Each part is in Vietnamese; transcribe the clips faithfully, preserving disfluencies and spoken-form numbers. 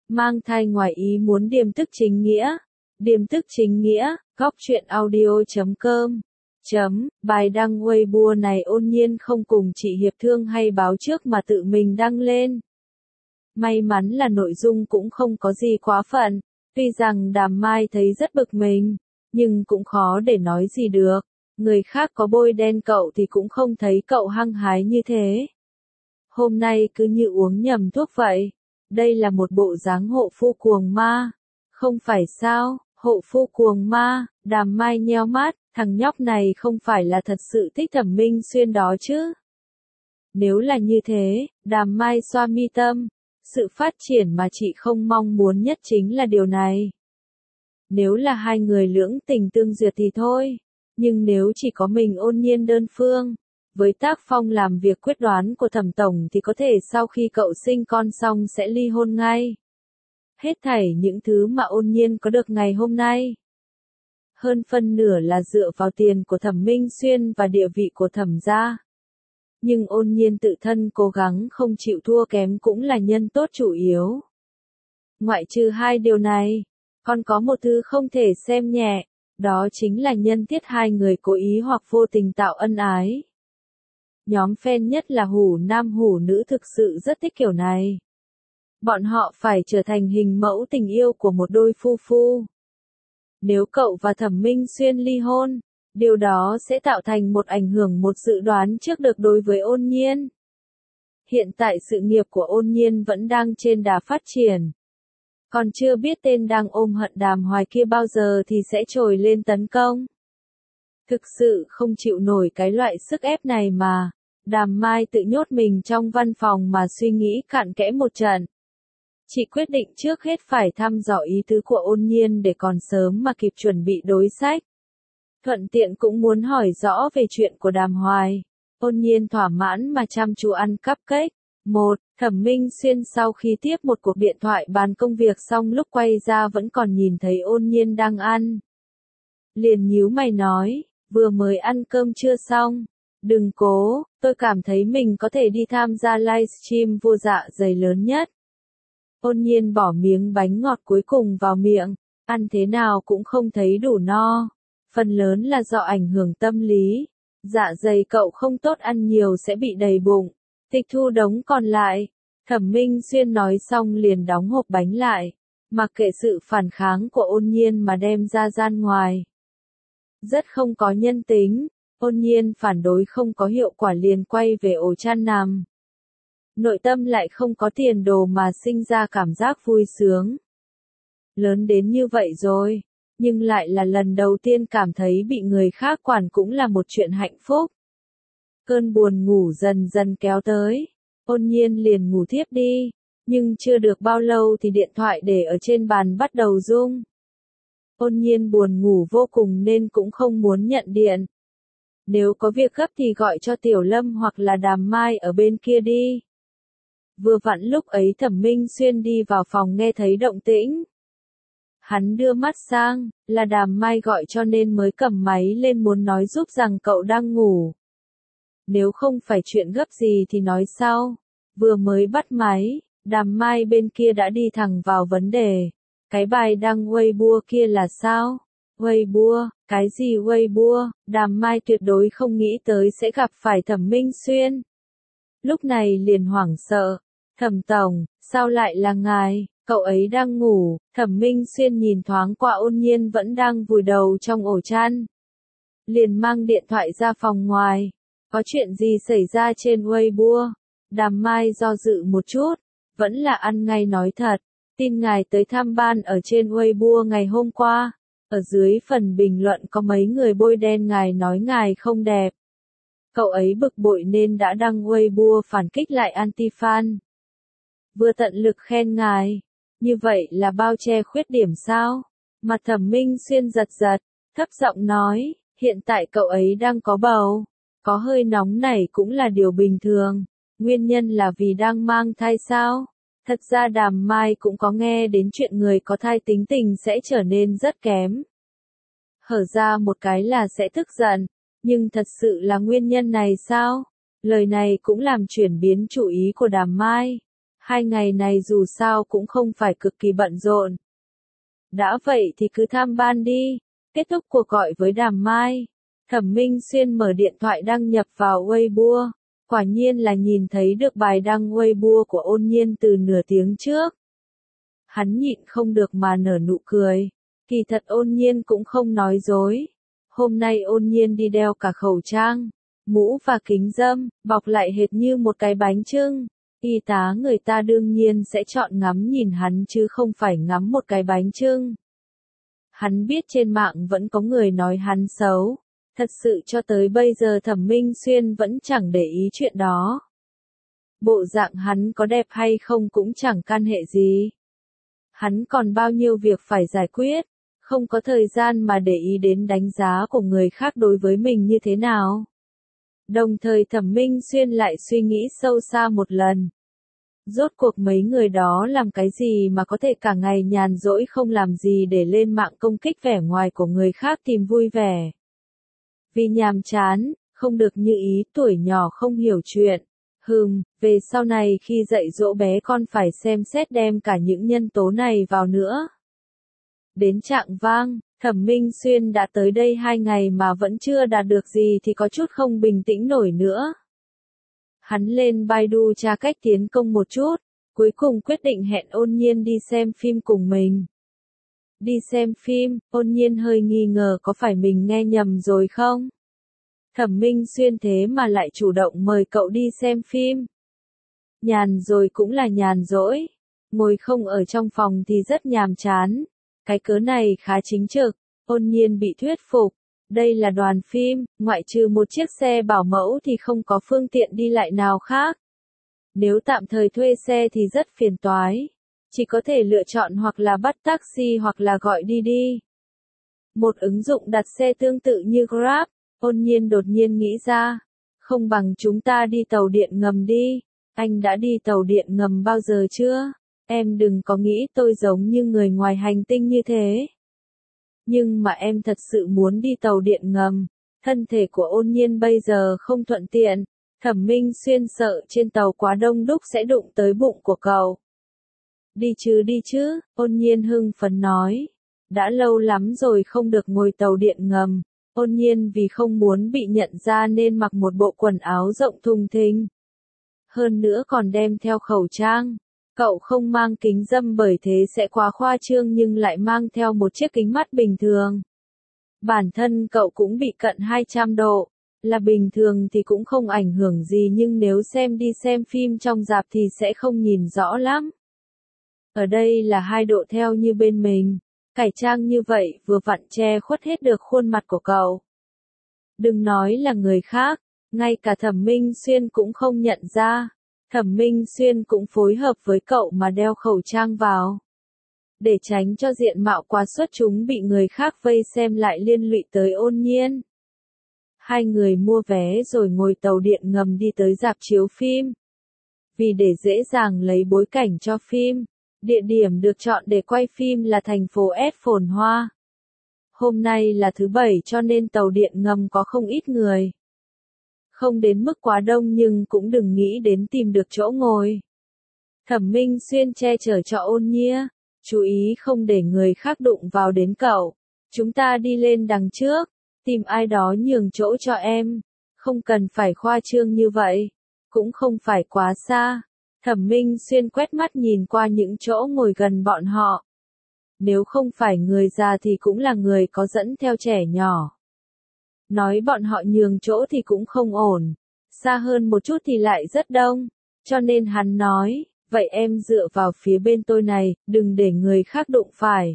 Mang thai ngoài ý muốn điềm tức chính nghĩa. Điềm tức chính nghĩa, góc truyện audio chấm com. Chấm, bài đăng Weibo này ôn nhiên không cùng chị hiệp thương hay báo trước mà tự mình đăng lên. May mắn là nội dung cũng không có gì quá phận, tuy rằng Đàm Mai thấy rất bực mình, nhưng cũng khó để nói gì được. Người khác có bôi đen cậu thì cũng không thấy cậu hăng hái như thế. Hôm nay cứ như uống nhầm thuốc vậy. Đây là một bộ dáng hộ phu cuồng ma. Không phải sao, hộ phu cuồng ma, Đàm Mai nheo mắt, thằng nhóc này không phải là thật sự thích Thẩm Minh Xuyên đó chứ. Nếu là như thế, Đàm Mai xoa mi tâm, sự phát triển mà chị không mong muốn nhất chính là điều này. Nếu là hai người lưỡng tình tương duyệt thì thôi, nhưng nếu chỉ có mình ôn nhiên đơn phương, với tác phong làm việc quyết đoán của Thẩm Tổng thì có thể sau khi cậu sinh con xong sẽ ly hôn ngay. Hết thảy những thứ mà ôn nhiên có được ngày hôm nay. Hơn phân nửa là dựa vào tiền của Thẩm Minh Xuyên và địa vị của Thẩm gia. Nhưng ôn nhiên tự thân cố gắng không chịu thua kém cũng là nhân tốt chủ yếu. Ngoại trừ hai điều này, còn có một thứ không thể xem nhẹ, đó chính là nhân tiết hai người cố ý hoặc vô tình tạo ân ái. Nhóm fan nhất là hủ nam hủ nữ thực sự rất thích kiểu này. Bọn họ phải trở thành hình mẫu tình yêu của một đôi phu phu. Nếu cậu và Thẩm Minh Xuyên ly hôn, điều đó sẽ tạo thành một ảnh hưởng một dự đoán trước được đối với ôn nhiên. Hiện tại sự nghiệp của ôn nhiên vẫn đang trên đà phát triển. Còn chưa biết tên đang ôm hận Đàm Hoài kia bao giờ thì sẽ trồi lên tấn công. Thực sự không chịu nổi cái loại sức ép này mà. Đàm Mai tự nhốt mình trong văn phòng mà suy nghĩ cặn kẽ một trận. Chị quyết định trước hết phải thăm dò ý tứ của ôn nhiên để còn sớm mà kịp chuẩn bị đối sách. Thuận tiện cũng muốn hỏi rõ về chuyện của Đàm Hoài. Ôn nhiên thỏa mãn mà chăm chú ăn cupcake. Một, Thẩm Minh Xuyên sau khi tiếp một cuộc điện thoại bàn công việc xong lúc quay ra vẫn còn nhìn thấy ôn nhiên đang ăn. Liền nhíu mày nói, vừa mới ăn cơm chưa xong. Đừng cố, tôi cảm thấy mình có thể đi tham gia livestream vô dạ dày lớn nhất. Ôn nhiên bỏ miếng bánh ngọt cuối cùng vào miệng, ăn thế nào cũng không thấy đủ no. Phần lớn là do ảnh hưởng tâm lý. Dạ dày cậu không tốt ăn nhiều sẽ bị đầy bụng. Tịch thu đống còn lại. Thẩm Minh Xuyên nói xong liền đóng hộp bánh lại. Mặc kệ sự phản kháng của ôn nhiên mà đem ra gian ngoài. Rất không có nhân tính. Ôn nhiên phản đối không có hiệu quả liền quay về ổ chăn nằm. Nội tâm lại không có tiền đồ mà sinh ra cảm giác vui sướng. Lớn đến như vậy rồi, nhưng lại là lần đầu tiên cảm thấy bị người khác quản cũng là một chuyện hạnh phúc. Cơn buồn ngủ dần dần kéo tới, ôn nhiên liền ngủ thiếp đi, nhưng chưa được bao lâu thì điện thoại để ở trên bàn bắt đầu rung. Ôn nhiên buồn ngủ vô cùng nên cũng không muốn nhận điện. Nếu có việc gấp thì gọi cho Tiểu Lâm hoặc là Đàm Mai ở bên kia đi. Vừa vặn lúc ấy Thẩm Minh Xuyên đi vào phòng nghe thấy động tĩnh. Hắn đưa mắt sang, là Đàm Mai gọi cho nên mới cầm máy lên muốn nói giúp rằng cậu đang ngủ. Nếu không phải chuyện gấp gì thì nói sau. Vừa mới bắt máy, Đàm Mai bên kia đã đi thẳng vào vấn đề. Cái bài đăng Weibo kia là sao? Weibo, cái gì Weibo? Đàm Mai tuyệt đối không nghĩ tới sẽ gặp phải Thẩm Minh Xuyên. Lúc này liền hoảng sợ. Thẩm Tổng, sao lại là ngài? Cậu ấy đang ngủ. Thẩm Minh Xuyên nhìn thoáng qua ôn nhiên vẫn đang vùi đầu trong ổ chăn. Liền mang điện thoại ra phòng ngoài. Có chuyện gì xảy ra trên Weibo? Đàm Mai do dự một chút. Vẫn là ăn ngay nói thật. Tin ngài tới thăm ban ở trên Weibo ngày hôm qua. Ở dưới phần bình luận có mấy người bôi đen ngài nói ngài không đẹp. Cậu ấy bực bội nên đã đăng Weibo phản kích lại anti-fan. Vừa tận lực khen ngài. Như vậy là bao che khuyết điểm sao? Mặt Thẩm Minh Xuyên giật giật, thấp giọng nói, hiện tại cậu ấy đang có bầu. Có hơi nóng này cũng là điều bình thường. Nguyên nhân là vì đang mang thai sao? Thật ra Đàm Mai cũng có nghe đến chuyện người có thai tính tình sẽ trở nên rất kém. Hở ra một cái là sẽ tức giận. Nhưng thật sự là nguyên nhân này sao? Lời này cũng làm chuyển biến chủ ý của Đàm Mai. Hai ngày này dù sao cũng không phải cực kỳ bận rộn. Đã vậy thì cứ tham ban đi. Kết thúc cuộc gọi với Đàm Mai, Thẩm Minh Xuyên mở điện thoại đăng nhập vào Weibo. Quả nhiên là nhìn thấy được bài đăng Weibo của Ôn Nhiên từ nửa tiếng trước. Hắn nhịn không được mà nở nụ cười. Kỳ thật Ôn Nhiên cũng không nói dối. Hôm nay Ôn Nhiên đi đeo cả khẩu trang, mũ và kính râm, bọc lại hệt như một cái bánh chưng. Y tá người ta đương nhiên sẽ chọn ngắm nhìn hắn chứ không phải ngắm một cái bánh chưng. Hắn biết trên mạng vẫn có người nói hắn xấu. Thật sự cho tới bây giờ Thẩm Minh Xuyên vẫn chẳng để ý chuyện đó. Bộ dạng hắn có đẹp hay không cũng chẳng can hệ gì. Hắn còn bao nhiêu việc phải giải quyết, không có thời gian mà để ý đến đánh giá của người khác đối với mình như thế nào. Đồng thời Thẩm Minh Xuyên lại suy nghĩ sâu xa một lần. Rốt cuộc mấy người đó làm cái gì mà có thể cả ngày nhàn rỗi không làm gì để lên mạng công kích vẻ ngoài của người khác tìm vui vẻ. Vì nhàm chán, không được như ý, tuổi nhỏ không hiểu chuyện. Hừm, về sau này khi dạy dỗ bé con phải xem xét đem cả những nhân tố này vào nữa. Đến Trạng Vang, Thẩm Minh Xuyên đã tới đây hai ngày mà vẫn chưa đạt được gì thì có chút không bình tĩnh nổi nữa. Hắn lên Baidu tra cách tiến công một chút, cuối cùng quyết định hẹn Ôn Nhiên đi xem phim cùng mình. Đi xem phim, Ôn Nhiên hơi nghi ngờ có phải mình nghe nhầm rồi không? Thẩm Minh Xuyên thế mà lại chủ động mời cậu đi xem phim. Nhàn rồi cũng là nhàn rỗi, ngồi không ở trong phòng thì rất nhàm chán. Cái cớ này khá chính trực, Ôn Nhiên bị thuyết phục. Đây là đoàn phim, ngoại trừ một chiếc xe bảo mẫu thì không có phương tiện đi lại nào khác. Nếu tạm thời thuê xe thì rất phiền toái. Chỉ có thể lựa chọn hoặc là bắt taxi hoặc là gọi đi đi. Một ứng dụng đặt xe tương tự như Grab, Ôn Nhiên đột nhiên nghĩ ra. Không bằng chúng ta đi tàu điện ngầm đi. Anh đã đi tàu điện ngầm bao giờ chưa? Em đừng có nghĩ tôi giống như người ngoài hành tinh như thế. Nhưng mà em thật sự muốn đi tàu điện ngầm. Thân thể của Ôn Nhiên bây giờ không thuận tiện. Thẩm Minh Xuyên sợ trên tàu quá đông đúc sẽ đụng tới bụng của cậu. Đi chứ đi chứ, Ôn Nhiên hưng phấn nói. Đã lâu lắm rồi không được ngồi tàu điện ngầm. Ôn Nhiên vì không muốn bị nhận ra nên mặc một bộ quần áo rộng thùng thình. Hơn nữa còn đem theo khẩu trang. Cậu không mang kính râm bởi thế sẽ quá khoa trương nhưng lại mang theo một chiếc kính mắt bình thường. Bản thân cậu cũng bị cận hai trăm độ. Là bình thường thì cũng không ảnh hưởng gì nhưng nếu xem đi xem phim trong rạp thì sẽ không nhìn rõ lắm. Ở đây là hai độ theo như bên mình. Cải trang như vậy vừa vặn che khuất hết được khuôn mặt của cậu. Đừng nói là người khác, ngay cả Thẩm Minh Xuyên cũng không nhận ra. Thẩm Minh Xuyên cũng phối hợp với cậu mà đeo khẩu trang vào. Để tránh cho diện mạo quá xuất chúng bị người khác vây xem lại liên lụy tới Ôn Nhiên. Hai người mua vé rồi ngồi tàu điện ngầm đi tới rạp chiếu phim. Vì để dễ dàng lấy bối cảnh cho phim, địa điểm được chọn để quay phim là thành phố S phồn hoa. Hôm nay là thứ bảy cho nên tàu điện ngầm có không ít người. Không đến mức quá đông nhưng cũng đừng nghĩ đến tìm được chỗ ngồi. Thẩm Minh Xuyên che chở cho Ôn Nhiên, chú ý không để người khác đụng vào đến cậu. Chúng ta đi lên đằng trước, tìm ai đó nhường chỗ cho em. Không cần phải khoa trương như vậy, cũng không phải quá xa. Thẩm Minh Xuyên quét mắt nhìn qua những chỗ ngồi gần bọn họ. Nếu không phải người già thì cũng là người có dẫn theo trẻ nhỏ. Nói bọn họ nhường chỗ thì cũng không ổn. Xa hơn một chút thì lại rất đông. Cho nên hắn nói, vậy em dựa vào phía bên tôi này, đừng để người khác đụng phải.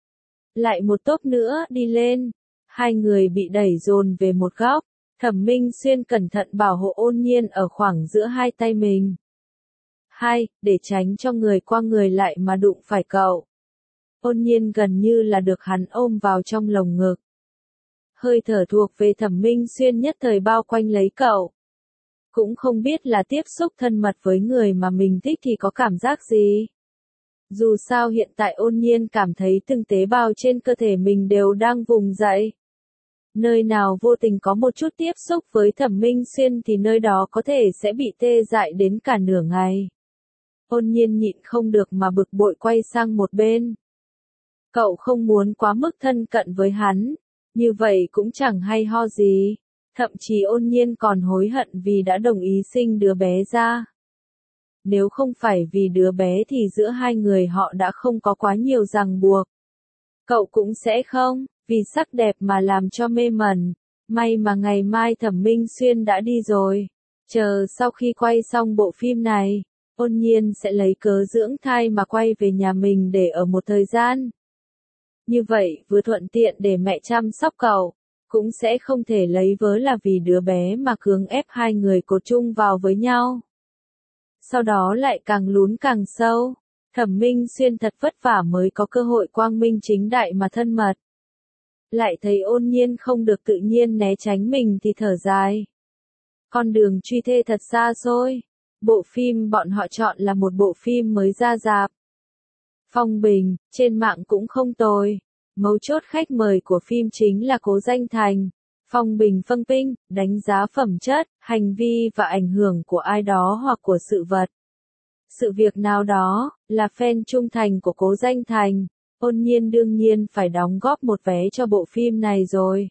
Lại một tốp nữa đi lên. Hai người bị đẩy dồn về một góc. Thẩm Minh Xuyên cẩn thận bảo hộ Ôn Nhiên ở khoảng giữa hai tay mình. Hai, để tránh cho người qua người lại mà đụng phải cậu. Ôn Nhiên gần như là được hắn ôm vào trong lồng ngực. Hơi thở thuộc về Thẩm Minh Xuyên nhất thời bao quanh lấy cậu. Cũng không biết là tiếp xúc thân mật với người mà mình thích thì có cảm giác gì. Dù sao hiện tại Ôn Nhiên cảm thấy từng tế bào trên cơ thể mình đều đang vùng dậy. Nơi nào vô tình có một chút tiếp xúc với Thẩm Minh Xuyên thì nơi đó có thể sẽ bị tê dại đến cả nửa ngày. Ôn nhiên nhịn không được mà bực bội quay sang một bên. Cậu không muốn quá mức thân cận với hắn, như vậy cũng chẳng hay ho gì. Thậm chí ôn nhiên còn hối hận vì đã đồng ý sinh đứa bé ra. Nếu không phải vì đứa bé thì giữa hai người họ đã không có quá nhiều ràng buộc. Cậu cũng sẽ không, vì sắc đẹp mà làm cho mê mẩn. May mà ngày mai Thẩm Minh Xuyên đã đi rồi. Chờ sau khi quay xong bộ phim này, ôn nhiên sẽ lấy cớ dưỡng thai mà quay về nhà mình để ở một thời gian. Như vậy vừa thuận tiện để mẹ chăm sóc cậu, cũng sẽ không thể lấy vớ là vì đứa bé mà cưỡng ép hai người cột chung vào với nhau. Sau đó lại càng lún càng sâu, Thẩm Minh Xuyên thật vất vả mới có cơ hội quang minh chính đại mà thân mật. Lại thấy ôn nhiên không được tự nhiên né tránh mình thì thở dài. Con đường truy thê thật xa xôi, bộ phim bọn họ chọn là một bộ phim mới ra rạp. Phong bình, trên mạng cũng không tồi. Mấu chốt khách mời của phim chính là Cố Danh Thành. Phong bình phân tinh, đánh giá phẩm chất, hành vi và ảnh hưởng của ai đó hoặc của sự vật. Sự việc nào đó, là fan trung thành của Cố Danh Thành. Ôn nhiên đương nhiên phải đóng góp một vé cho bộ phim này rồi.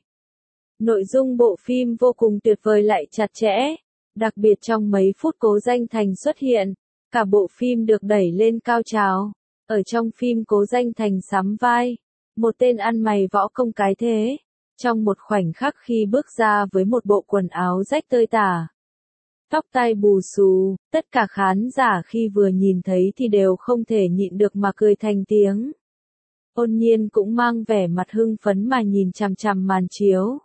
Nội dung bộ phim vô cùng tuyệt vời lại chặt chẽ. Đặc biệt trong mấy phút Cố Danh Thành xuất hiện, cả bộ phim được đẩy lên cao trào. Ở trong phim Cố Danh Thành sắm vai một tên ăn mày võ công cái thế. Trong một khoảnh khắc khi bước ra với một bộ quần áo rách tơi tả, tóc tai bù xù, tất cả khán giả khi vừa nhìn thấy thì đều không thể nhịn được mà cười thành tiếng. Ôn nhiên cũng mang vẻ mặt hưng phấn mà nhìn chằm chằm màn chiếu.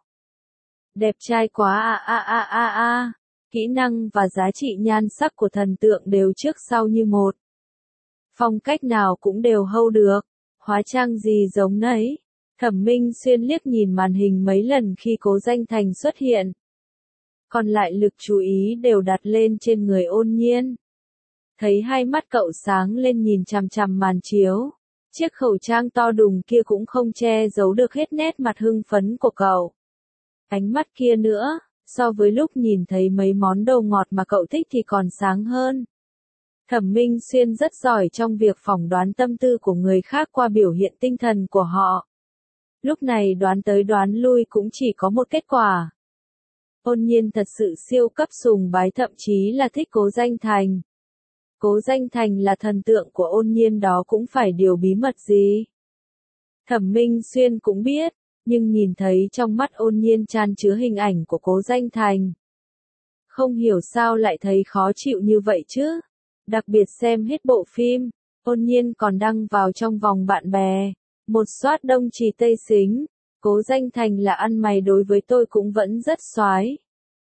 Đẹp trai quá a a a a a, kỹ năng và giá trị nhan sắc của thần tượng đều trước sau như một. Phong cách nào cũng đều hold được, hóa trang gì giống nấy. Thẩm Minh Xuyên liếc nhìn màn hình mấy lần khi Cố Danh Thành xuất hiện. Còn lại lực chú ý đều đặt lên trên người ôn nhiên. Thấy hai mắt cậu sáng lên nhìn chằm chằm màn chiếu. Chiếc khẩu trang to đùng kia cũng không che giấu được hết nét mặt hưng phấn của cậu. Ánh mắt kia nữa, so với lúc nhìn thấy mấy món đồ ngọt mà cậu thích thì còn sáng hơn. Thẩm Minh Xuyên rất giỏi trong việc phỏng đoán tâm tư của người khác qua biểu hiện tinh thần của họ. Lúc này đoán tới đoán lui cũng chỉ có một kết quả. Ôn nhiên thật sự siêu cấp sùng bái thậm chí là thích Cố Danh Thành. Cố Danh Thành là thần tượng của ôn nhiên đó cũng phải điều bí mật gì. Thẩm Minh Xuyên cũng biết, nhưng nhìn thấy trong mắt ôn nhiên chan chứa hình ảnh của Cố Danh Thành. Không hiểu sao lại thấy khó chịu như vậy chứ. Đặc biệt xem hết bộ phim, ôn nhiên còn đăng vào trong vòng bạn bè. Một soát đông trì tây xính, Cố Danh Thành là ăn mày đối với tôi cũng vẫn rất soái.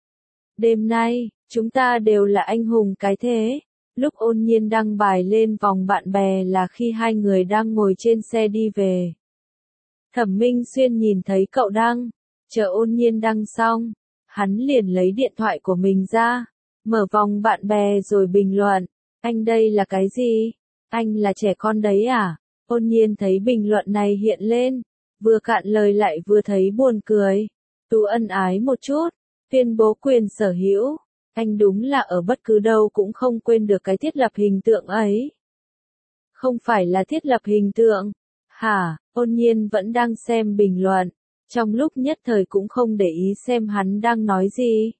Đêm nay, chúng ta đều là anh hùng cái thế. Lúc ôn nhiên đăng bài lên vòng bạn bè là khi hai người đang ngồi trên xe đi về. Thẩm Minh Xuyên nhìn thấy cậu đăng, chờ ôn nhiên đăng xong, hắn liền lấy điện thoại của mình ra, mở vòng bạn bè rồi bình luận, anh đây là cái gì? Anh là trẻ con đấy à? Ôn nhiên thấy bình luận này hiện lên, vừa cạn lời lại vừa thấy buồn cười. Tú ân ái một chút, tuyên bố quyền sở hữu. Anh đúng là ở bất cứ đâu cũng không quên được cái thiết lập hình tượng ấy. Không phải là thiết lập hình tượng. Hả, ôn nhiên vẫn đang xem bình luận. Trong lúc nhất thời cũng không để ý xem hắn đang nói gì.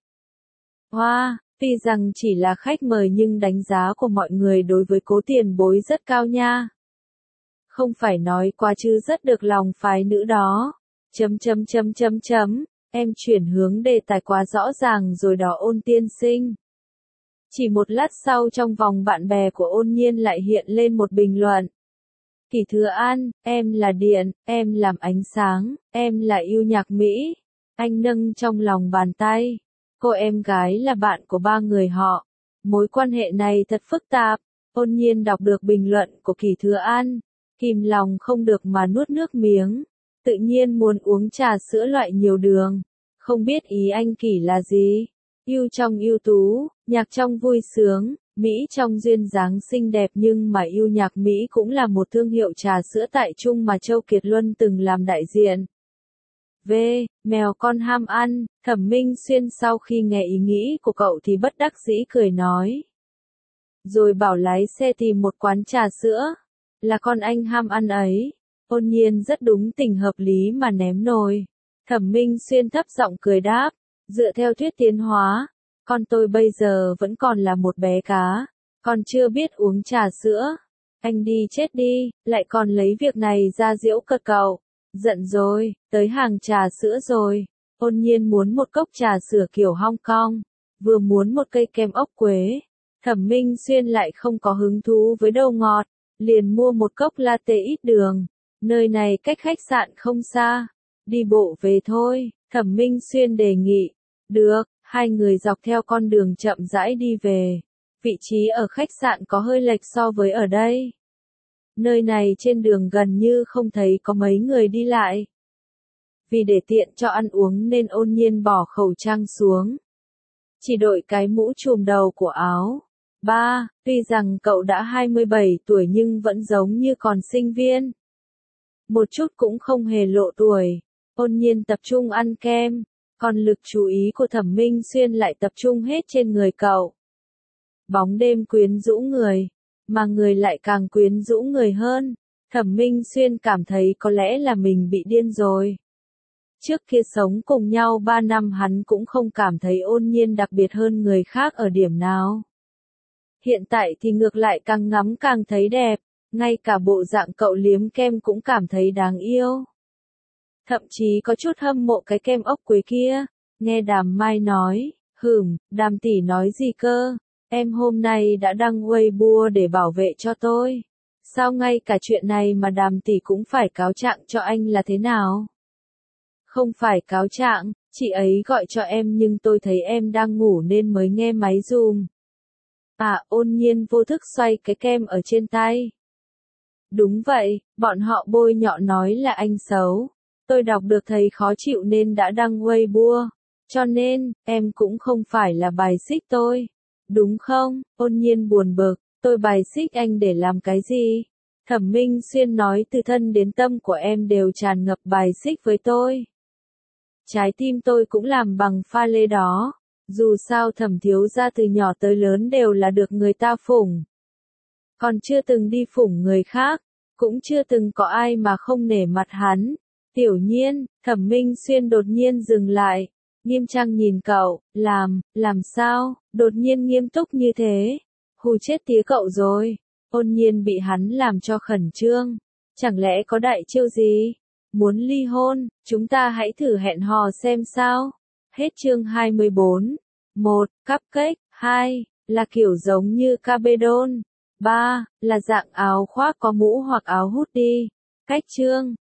Hoa, tuy rằng chỉ là khách mời nhưng đánh giá của mọi người đối với Cố tiền bối rất cao nha. Không phải nói quá chứ rất được lòng phái nữ đó. Chấm chấm chấm chấm chấm. Em chuyển hướng đề tài quá rõ ràng rồi đó Ôn tiên sinh. Chỉ một lát sau trong vòng bạn bè của ôn nhiên lại hiện lên một bình luận. Kỷ Thừa An, em là điện, em làm ánh sáng, em là yêu nhạc Mỹ. Anh nâng trong lòng bàn tay. Cô em gái là bạn của ba người họ. Mối quan hệ này thật phức tạp. Ôn nhiên đọc được bình luận của Kỷ Thừa An. Kìm lòng không được mà nuốt nước miếng. Tự nhiên muốn uống trà sữa loại nhiều đường. Không biết ý anh Kỷ là gì? Yêu trong ưu tú, nhạc trong vui sướng, Mỹ trong duyên dáng xinh đẹp nhưng mà yêu nhạc Mỹ cũng là một thương hiệu trà sữa tại Trung mà Châu Kiệt Luân từng làm đại diện. V. Mèo con ham ăn, Thẩm Minh Xuyên sau khi nghe ý nghĩ của cậu thì bất đắc dĩ cười nói. rồi bảo lái xe tìm một quán trà sữa. Là con anh ham ăn ấy. Ôn nhiên rất đúng tình hợp lý mà ném nồi. Thẩm Minh Xuyên thấp giọng cười đáp, dựa theo thuyết tiến hóa, con tôi bây giờ vẫn còn là một bé cá, còn chưa biết uống trà sữa. Anh đi chết đi, lại còn lấy việc này ra giễu cợt cậu. Giận rồi, tới hàng trà sữa rồi. Ôn nhiên muốn một cốc trà sữa kiểu Hong Kong, vừa muốn một cây kem ốc quế. Thẩm Minh Xuyên lại không có hứng thú với đồ ngọt, liền mua một cốc latte ít đường. Nơi này cách khách sạn không xa, đi bộ về thôi, Thẩm Minh Xuyên đề nghị. Được, hai người dọc theo con đường chậm rãi đi về. Vị trí ở khách sạn có hơi lệch so với ở đây. Nơi này trên đường gần như không thấy có mấy người đi lại. Vì để tiện cho ăn uống nên Ôn nhiên bỏ khẩu trang xuống. Chỉ đội cái mũ trùm đầu của áo. Ba, tuy rằng cậu đã hai mươi bảy tuổi nhưng vẫn giống như còn sinh viên. Một chút cũng không hề lộ tuổi. Ôn nhiên tập trung ăn kem, còn lực chú ý của Thẩm Minh Xuyên lại tập trung hết trên người cậu. Bóng đêm quyến rũ người, mà người lại càng quyến rũ người hơn. Thẩm Minh Xuyên cảm thấy có lẽ là mình bị điên rồi. Trước kia sống cùng nhau ba năm hắn cũng không cảm thấy Ôn nhiên đặc biệt hơn người khác ở điểm nào. Hiện tại thì ngược lại càng ngắm càng thấy đẹp, ngay cả bộ dạng cậu liếm kem cũng cảm thấy đáng yêu. Thậm chí có chút hâm mộ cái kem ốc quế kia. Nghe Đàm Mai nói, hửm, Đàm tỷ nói gì cơ? Em hôm nay đã đăng Weibo để bảo vệ cho tôi. Sao ngay cả chuyện này mà Đàm tỷ cũng phải cáo trạng cho anh là thế nào? Không phải cáo trạng, chị ấy gọi cho em nhưng tôi thấy em đang ngủ nên mới nghe máy dùm. À, Ôn nhiên vô thức xoay cái kem ở trên tay. Đúng vậy, bọn họ bôi nhọ nói là anh xấu. Tôi đọc được thấy khó chịu nên đã đăng Weibo. Cho nên, em cũng không phải là bài xích tôi. Đúng không? Ôn nhiên buồn bực, tôi bài xích anh để làm cái gì? Thẩm Minh Xuyên nói từ thân đến tâm của em đều tràn ngập bài xích với tôi. Trái tim tôi cũng làm bằng pha lê đó. Dù sao Thẩm thiếu gia từ nhỏ tới lớn đều là được người ta phủng. Còn chưa từng đi phủng người khác, cũng chưa từng có ai mà không nể mặt hắn. Tiểu Nhiên, Thẩm Minh Xuyên đột nhiên dừng lại, nghiêm trang nhìn cậu, làm, làm sao, đột nhiên nghiêm túc như thế, hù chết tía cậu rồi. Ôn nhiên bị hắn làm cho khẩn trương, chẳng lẽ có đại chiêu gì, muốn ly hôn, chúng ta hãy thử hẹn hò xem sao. Hết chương hai mươi bốn. một. Cupcake. hai. Là kiểu giống như cabedon. ba. Là dạng áo khoác có mũ hoặc áo hoodie. Cách chương